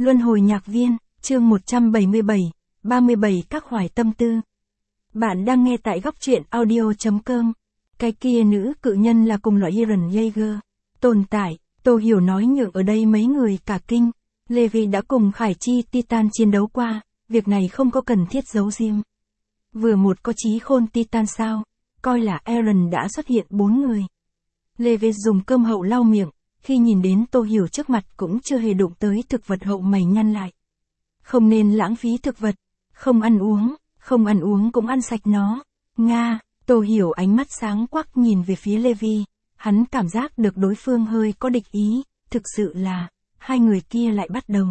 Luân hồi nhạc viên, chương 177, 37 các hoài tâm tư. Bạn đang nghe tại góc truyện audio.com. Cái kia nữ cự nhân là cùng loại Eren Jaeger. Tồn tại, Tô Hiểu nói nhượng ở đây mấy người cả kinh. Levi đã cùng Khải Chi Titan chiến đấu qua, việc này không có cần thiết giấu riêng. Vừa một có chí khôn Titan sao, coi là Eren đã xuất hiện 4 người. Levi dùng cơm hậu lau miệng, khi nhìn đến Tô Hiểu trước mặt cũng chưa hề đụng tới thực vật hậu mày nhăn lại. Không nên lãng phí thực vật, không ăn uống cũng ăn sạch nó. Nga, Tô Hiểu ánh mắt sáng quắc nhìn về phía Levi, hắn cảm giác được đối phương hơi có địch ý, thực sự là, hai người kia lại bắt đầu.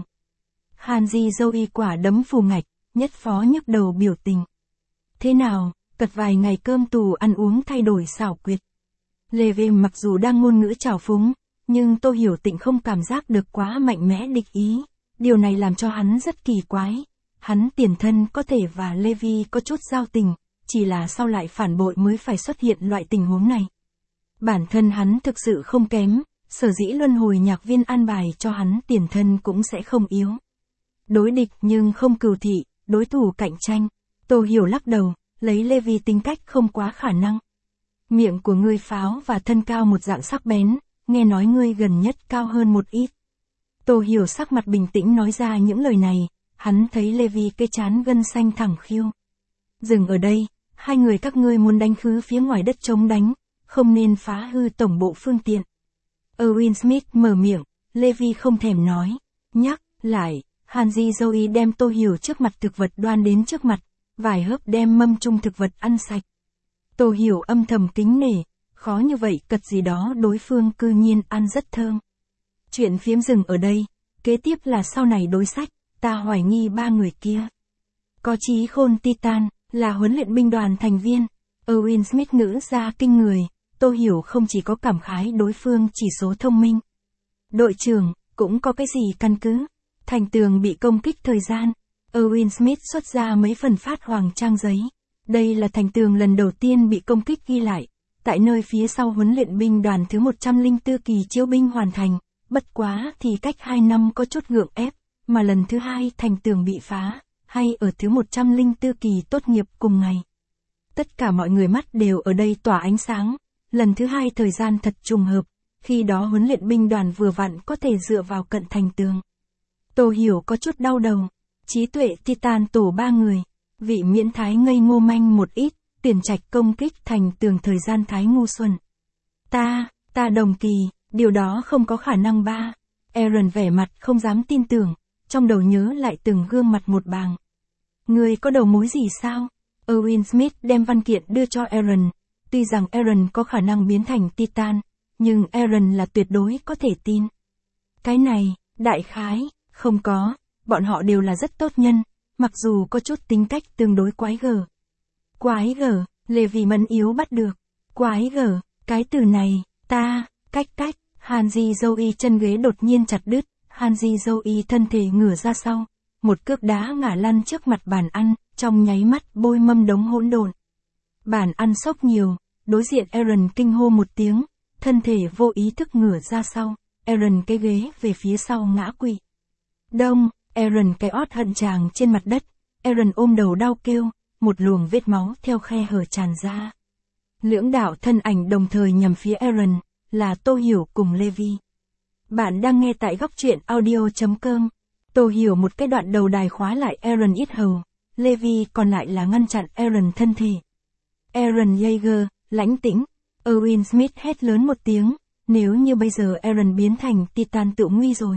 Hanji Zoe quả đấm phù ngạch, nhất phó nhức đầu biểu tình. Thế nào, cật vài ngày cơm tù ăn uống thay đổi xảo quyệt. Levi mặc dù đang ngôn ngữ trào phúng, nhưng Tô Hiểu Tịnh không cảm giác được quá mạnh mẽ địch ý, điều này làm cho hắn rất kỳ quái. Hắn tiền thân có thể và Levi có chút giao tình, chỉ là sau lại phản bội mới phải xuất hiện loại tình huống này. Bản thân hắn thực sự không kém, sở dĩ luân hồi nhạc viên an bài cho hắn tiền thân cũng sẽ không yếu. Đối địch nhưng không cừu thị, đối thủ cạnh tranh. Tô Hiểu lắc đầu, lấy Levi tính cách không quá khả năng. Miệng của ngươi pháo và thân cao một dạng sắc bén, nghe nói ngươi gần nhất cao hơn một ít. Tô Hiểu sắc mặt bình tĩnh nói ra những lời này, hắn thấy Levi cái trán gân xanh thẳng khiêu. Dừng ở đây, hai người các ngươi muốn đánh khứ phía ngoài đất chống đánh, không nên phá hư tổng bộ phương tiện. Owen Smith mở miệng, Levi không thèm nói, nhắc lại, Hanji Zoe đem Tô Hiểu trước mặt thực vật đoan đến trước mặt, vài hớp đem mâm chung thực vật ăn sạch. Tô Hiểu âm thầm kính nể, khó như vậy cật gì đó đối phương cư nhiên ăn rất thơm. Chuyện phiếm dừng ở đây, kế tiếp là sau này đối sách, ta hoài nghi ba người kia. Có chí khôn Titan, là huấn luyện binh đoàn thành viên. Owen Smith ngữ ra kinh người, Tô Hiểu không chỉ có cảm khái đối phương chỉ số thông minh. Đội trưởng, cũng có cái gì căn cứ. Thành tường bị công kích thời gian. Owen Smith xuất ra mấy phần phát hoàng trang giấy. Đây là thành tường lần đầu tiên bị công kích ghi lại. Tại nơi phía sau huấn luyện binh đoàn thứ 104 kỳ chiêu binh hoàn thành, bất quá thì cách 2 năm có chút gượng ép, mà lần thứ 2 thành tường bị phá, hay ở thứ 104 kỳ tốt nghiệp cùng ngày. Tất cả mọi người mắt đều ở đây tỏa ánh sáng, lần thứ 2 thời gian thật trùng hợp, khi đó huấn luyện binh đoàn vừa vặn có thể dựa vào cận thành tường. Tô Hiểu có chút đau đầu, trí tuệ Titan tổ 3 người, vị miễn thái ngây ngô manh một ít. Tuyển trạch công kích thành tường thời gian thái ngu xuẩn. Ta đồng kỳ, điều đó không có khả năng ba. Eren vẻ mặt không dám tin tưởng, trong đầu nhớ lại từng gương mặt một bàng. Ngươi có đầu mối gì sao? Owen Smith đem văn kiện đưa cho Eren. Tuy rằng Eren có khả năng biến thành Titan, nhưng Eren là tuyệt đối có thể tin. Cái này, đại khái, không có, bọn họ đều là rất tốt nhân, mặc dù có chút tính cách tương đối quái gở. Quái gở, Levi mẫn yếu bắt được. Quái gở, cái từ này, cách, Hanji Zoe chân ghế đột nhiên chặt đứt, Hanji Zoe thân thể ngửa ra sau, một cước đá ngã lăn trước mặt bàn ăn, trong nháy mắt bôi mâm đống hỗn độn. Bàn ăn sốc nhiều, đối diện Eren kinh hô một tiếng, thân thể vô ý thức ngửa ra sau, Eren cái ghế về phía sau ngã quỵ. Đông, Eren cái ót hận tràng trên mặt đất, Eren ôm đầu đau kêu. Một luồng vết máu theo khe hở tràn ra. Lưỡng đạo thân ảnh đồng thời nhằm phía Eren, là Tô Hiểu cùng Levi. Bạn đang nghe tại góc truyện audio.com. Tô Hiểu một cái đoạn đầu đài khóa lại Eren yết hầu, Levi còn lại là ngăn chặn Eren thân thể. Eren Jaeger, lãnh tĩnh, Owen Smith hét lớn một tiếng, nếu như bây giờ Eren biến thành Titan tự nguy rồi.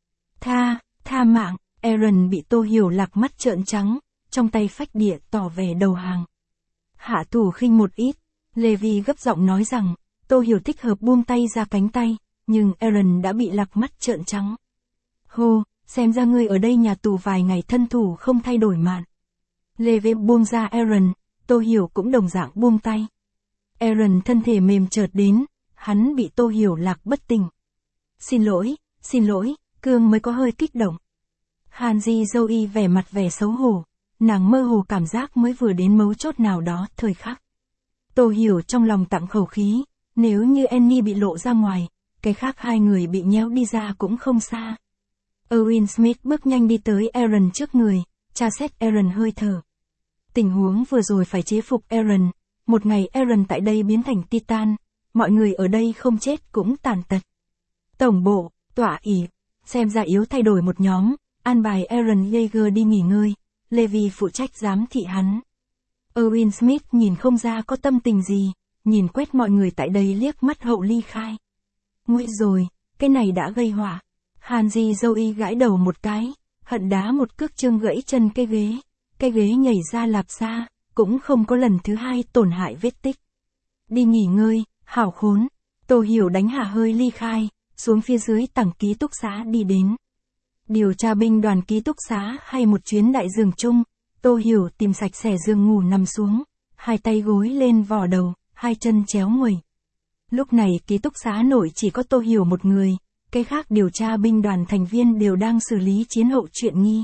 Tha mạng, Eren bị Tô Hiểu lạc mắt trợn trắng. Trong tay phách địa tỏ vẻ đầu hàng. Hạ thủ khinh một ít, Levi gấp giọng nói rằng, Tô Hiểu thích hợp buông tay ra cánh tay, nhưng Eren đã bị lạc mắt trợn trắng. Hô, xem ra ngươi ở đây nhà tù vài ngày thân thủ không thay đổi mạn. Levi buông ra Eren, Tô Hiểu cũng đồng dạng buông tay. Eren thân thể mềm chợt đến, hắn bị Tô Hiểu lạc bất tỉnh. Xin lỗi, Cương mới có hơi kích động. Hanji Zoe vẻ mặt vẻ xấu hổ. Nàng mơ hồ cảm giác mới vừa đến mấu chốt nào đó thời khắc. Tô Hiểu trong lòng tặng khẩu khí, nếu như Annie bị lộ ra ngoài, cái khác hai người bị nhéo đi ra cũng không xa. Owen Smith bước nhanh đi tới Aaron trước người, tra xét Aaron hơi thở. Tình huống vừa rồi phải chế phục Aaron, một ngày Aaron tại đây biến thành Titan, mọi người ở đây không chết cũng tàn tật. Tổng bộ, tọa ỷ, xem ra yếu thay đổi một nhóm, an bài Aaron Yeager đi nghỉ ngơi, Levi phụ trách giám thị hắn. Owen Smith nhìn không ra có tâm tình gì, nhìn quét mọi người tại đây liếc mắt hậu ly khai. Nguy rồi, cái này đã gây họa. Hanji Zoe gãi đầu một cái, hận đá một cước chương gãy chân cái ghế nhảy ra lạp xa, cũng không có lần thứ hai tổn hại vết tích. Đi nghỉ ngơi, hảo khốn. Tô Hiểu đánh hả hơi ly khai, xuống phía dưới tầng ký túc xá đi đến. Điều tra binh đoàn ký túc xá hay một chuyến đại giường chung, Tô Hiểu tìm sạch sẽ giường ngủ nằm xuống, hai tay gối lên vò đầu, hai chân chéo nguầy. Lúc này ký túc xá nội chỉ có Tô Hiểu một người, cái khác điều tra binh đoàn thành viên đều đang xử lý chiến hậu chuyện nghi.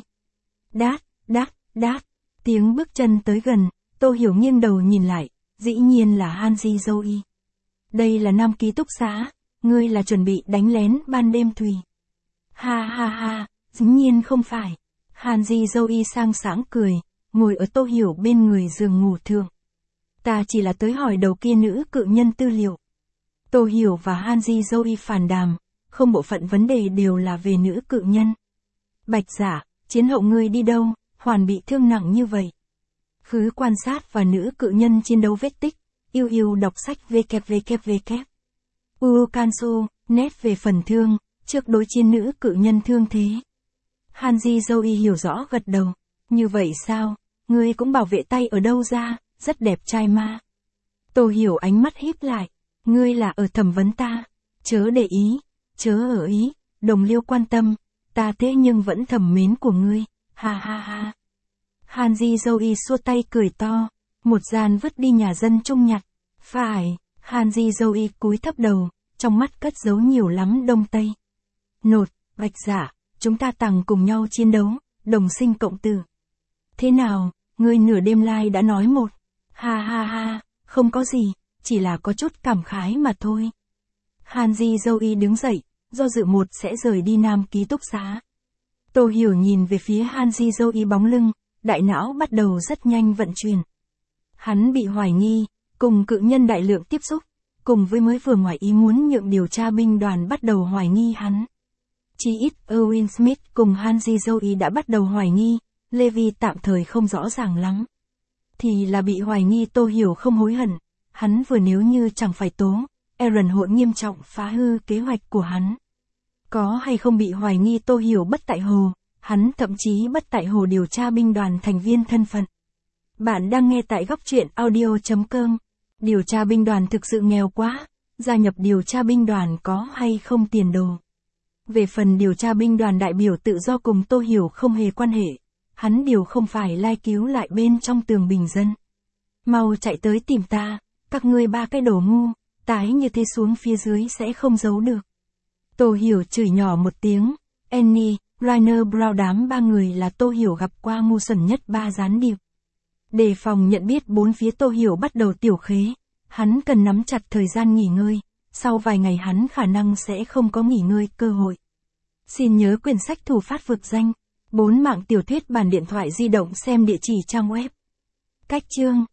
Đát, tiếng bước chân tới gần, Tô Hiểu nghiêng đầu nhìn lại, dĩ nhiên là Hanji Zoe. Đây là nam ký túc xá, ngươi là chuẩn bị đánh lén ban đêm Thùy. Ha, dĩ nhiên không phải. Hanji Zoe sang sáng cười, ngồi ở Tô Hiểu bên người giường ngủ thượng. Ta chỉ là tới hỏi đầu kia nữ cự nhân tư liệu. Tô Hiểu và Hanji Zoe phàn đàm, không bộ phận vấn đề đều là về nữ cự nhân. Bạch Giả, chiến hậu ngươi đi đâu, hoàn bị thương nặng như vậy. Khứ quan sát và nữ cự nhân chiến đấu vết tích, yêu đọc sách www. Kanso, net về phần thương, trước đối chiến nữ cự nhân thương thế. Hanji Zoe hiểu rõ gật đầu, như vậy sao, ngươi cũng bảo vệ tay ở đâu ra, rất đẹp trai ma. Tô Hiểu ánh mắt híp lại, ngươi là ở thẩm vấn ta, chớ để ý, chớ ở ý, đồng liêu quan tâm, ta thế nhưng vẫn thầm mến của ngươi, ha. Hanji Zoe xua tay cười to, một gian vứt đi nhà dân chung nhặt, phải, Hanji Zoe cúi thấp đầu, trong mắt cất giấu nhiều lắm đông tây. Nột, Bạch Giả, chúng ta tằng cùng nhau chiến đấu, đồng sinh cộng tử. Thế nào, ngươi nửa đêm lai đã nói một, ha, không có gì, chỉ là có chút cảm khái mà thôi. Hanji Zoe đứng dậy, do dự một sẽ rời đi nam ký túc xá. Tô Hiểu nhìn về phía Hanji Zoe bóng lưng, đại não bắt đầu rất nhanh vận chuyển. Hắn bị hoài nghi, cùng cự nhân đại lượng tiếp xúc, cùng với mới vừa ngoài ý muốn nhượng điều tra binh đoàn bắt đầu hoài nghi hắn. Chỉ ít Owen Smith cùng Hanji Zoe đã bắt đầu hoài nghi, Levi tạm thời không rõ ràng lắm. Thì là bị hoài nghi Tô Hiểu không hối hận, hắn vừa nếu như chẳng phải tố, Aaron hội nghiêm trọng phá hư kế hoạch của hắn. Có hay không bị hoài nghi Tô Hiểu bất tại hồ, hắn thậm chí bất tại hồ điều tra binh đoàn thành viên thân phận. Bạn đang nghe tại góc truyện audio.com. Điều tra binh đoàn thực sự nghèo quá, gia nhập điều tra binh đoàn có hay không tiền đồ. Về phần điều tra binh đoàn đại biểu tự do cùng Tô Hiểu không hề quan hệ, hắn điều không phải lai cứu lại bên trong tường bình dân. Mau chạy tới tìm ta, các ngươi ba cái đồ ngu, tái như thế xuống phía dưới sẽ không giấu được. Tô Hiểu chửi nhỏ một tiếng, Annie, Rainer Brown đám ba người là Tô Hiểu gặp qua ngu xuẩn nhất ba gián điệp. Đề phòng nhận biết bốn phía Tô Hiểu bắt đầu tiểu khế, hắn cần nắm chặt thời gian nghỉ ngơi, sau vài ngày hắn khả năng sẽ không có nghỉ ngơi cơ hội. Xin nhớ quyển sách Thủ phát vực danh, 4 mạng tiểu thuyết bản điện thoại di động xem địa chỉ trang web. Cách chương